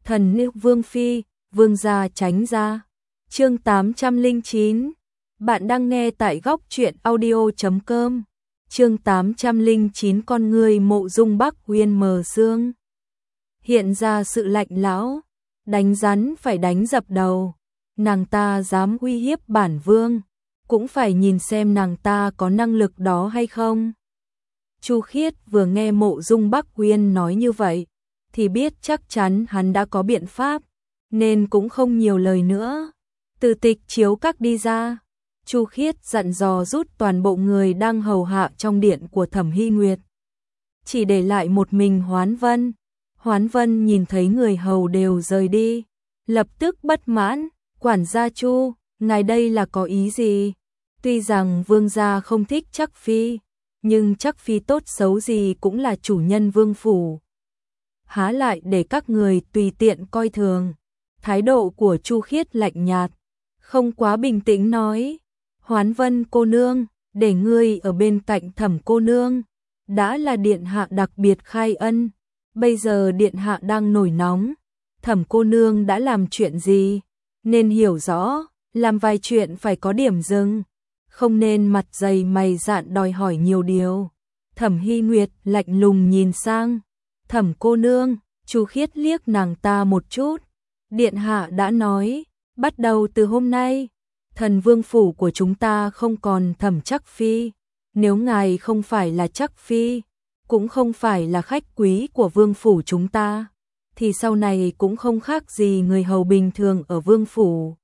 Thần nữ Vương Phi, Vương gia tránh ra. Chương 809. Bạn đang nghe tại góc truyện audio.com. Chương 809 con người Mộ Dung Bắc Uyên mờ sương. Hiện ra sự lạnh lẽo, đánh rắn phải đánh dập đầu. Nàng ta dám uy hiếp bản vương, cũng phải nhìn xem nàng ta có năng lực đó hay không. Chu Khiết vừa nghe Mộ Dung Bắc Uyên nói như vậy, thì biết chắc chắn hắn đã có biện pháp, nên cũng không nhiều lời nữa. Từ tịch chiếu các đi ra, Chu Khiết dặn dò rút toàn bộ người đang hầu hạ trong điện của Thẩm Hy Nguyệt, chỉ để lại một mình Hoán Vân. Hoán Vân nhìn thấy người hầu đều rời đi, lập tức bất mãn, quản gia Chu, ngài đây là có ý gì? Tuy rằng vương gia không thích Trắc Phi, nhưng Trắc Phi tốt xấu gì cũng là chủ nhân vương phủ, há lại để các người tùy tiện coi thường. Thái độ của Chu Khiết lạnh nhạt, không quá bình tĩnh nói, Hoán Vân cô nương, để ngươi ở bên cạnh Thẩm cô nương, đã là điện hạ đặc biệt khai ân, bây giờ điện hạ đang nổi nóng, Thẩm cô nương đã làm chuyện gì, nên hiểu rõ, làm vài chuyện phải có điểm dừng, không nên mặt dày mày dạn đòi hỏi nhiều điều. Thẩm Hy Nguyệt lạnh lùng nhìn sang, Thẩm cô nương. Chu Khiết liếc nàng ta một chút, điện hạ đã nói, bắt đầu từ hôm nay, thần vương phủ của chúng ta không còn Thẩm Trắc Phi, nếu ngài không phải là Trắc Phi, cũng không phải là khách quý của vương phủ chúng ta, thì sau này cũng không khác gì người hầu bình thường ở vương phủ.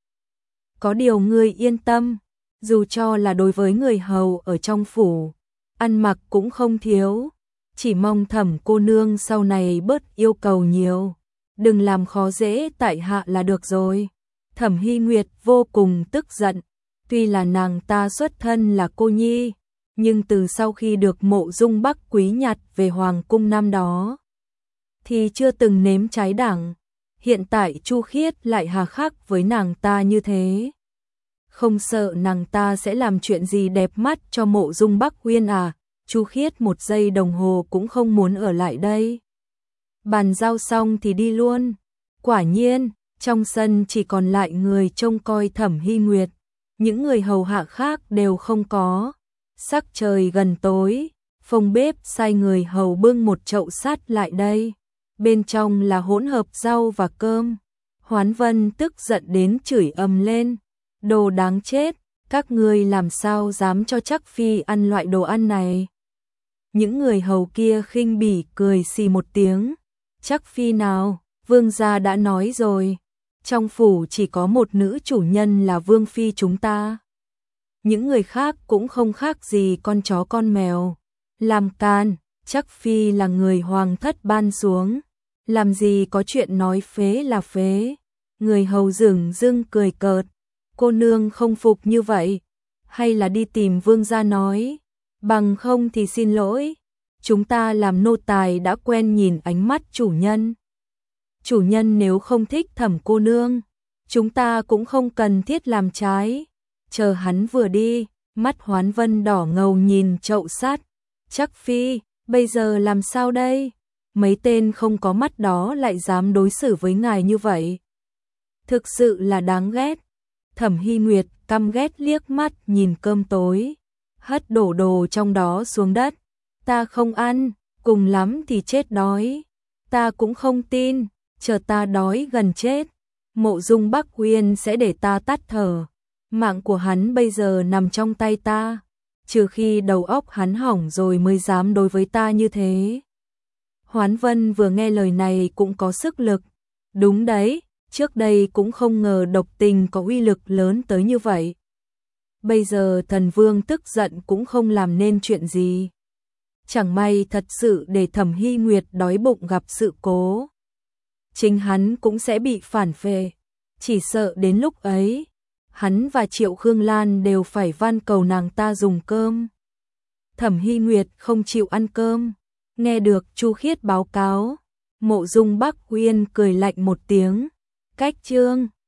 Có điều ngươi yên tâm, dù cho là đối với người hầu ở trong phủ, ăn mặc cũng không thiếu, chỉ mong Thẩm cô nương sau này bớt yêu cầu nhiều, đừng làm khó dễ tại hạ là được rồi. Thẩm Hy Nguyệt vô cùng tức giận, tuy là nàng ta xuất thân là cô nhi, nhưng từ sau khi được Mộ Dung Bắc quý nhặt về hoàng cung năm đó, thì chưa từng nếm trái đắng. Hiện tại Chu Khiết lại hà khắc với nàng ta như thế, không sợ nàng ta sẽ làm chuyện gì đẹp mắt cho Mộ Dung Bắc Uyên à? Chu Khiết một giây đồng hồ cũng không muốn ở lại đây. Bàn giao xong thì đi luôn. Quả nhiên, trong sân chỉ còn lại người trông coi Thẩm Hy Nguyệt, những người hầu hạ khác đều không có. Sắc trời gần tối, phòng bếp sai người hầu bưng một chậu sắt lại đây, bên trong là hỗn hợp rau và cơm. Hoán Vân tức giận đến chửi ầm lên, đồ đáng chết, các ngươi làm sao dám cho Trắc Phi ăn loại đồ ăn này? Những người hầu kia khinh bỉ cười xì một tiếng, Trắc Phi nào, vương gia đã nói rồi, trong phủ chỉ có một nữ chủ nhân là Vương Phi chúng ta. Những người khác cũng không khác gì con chó con mèo, làm can, Trắc Phi là người hoàng thất ban xuống, làm gì có chuyện nói phế là phế. Người hầu dửng dưng cười cợt, cô nương không phục như vậy, hay là đi tìm vương gia nói, bằng không thì xin lỗi, chúng ta làm nô tài đã quen nhìn ánh mắt chủ nhân. Chủ nhân nếu không thích Thẩm cô nương, chúng ta cũng không cần thiết làm trái. Chờ hắn vừa đi, mắt Hoán Vân đỏ ngầu nhìn chậu sắt, Trắc Phi, bây giờ làm sao đây? Mấy tên không có mắt đó lại dám đối xử với ngài như vậy, thực sự là đáng ghét. Thẩm Hy Nguyệt căm ghét liếc mắt nhìn cơm tối, hất đổ đồ trong đó xuống đất. Ta không ăn, cùng lắm thì chết đói. Ta cũng không tin, chờ ta đói gần chết, Mộ Dung Bắc Uyên sẽ để ta tắt thở. Mạng của hắn bây giờ nằm trong tay ta, trừ khi đầu óc hắn hỏng rồi mới dám đối với ta như thế. Hoán Vân vừa nghe lời này cũng có sức lực. Đúng đấy, trước đây cũng không ngờ độc tình có uy lực lớn tới như vậy. Bây giờ thần vương tức giận cũng không làm nên chuyện gì. Chẳng may thật sự để Thẩm Hy Nguyệt đói bụng gặp sự cố, chính hắn cũng sẽ bị phản phệ. Chỉ sợ đến lúc ấy, hắn và Triệu Khương Lan đều phải van cầu nàng ta dùng cơm. Thẩm Hy Nguyệt không chịu ăn cơm, nghe được Chu Khiết báo cáo, Mộ Dung Bắc Uyên cười lạnh một tiếng, cách chương.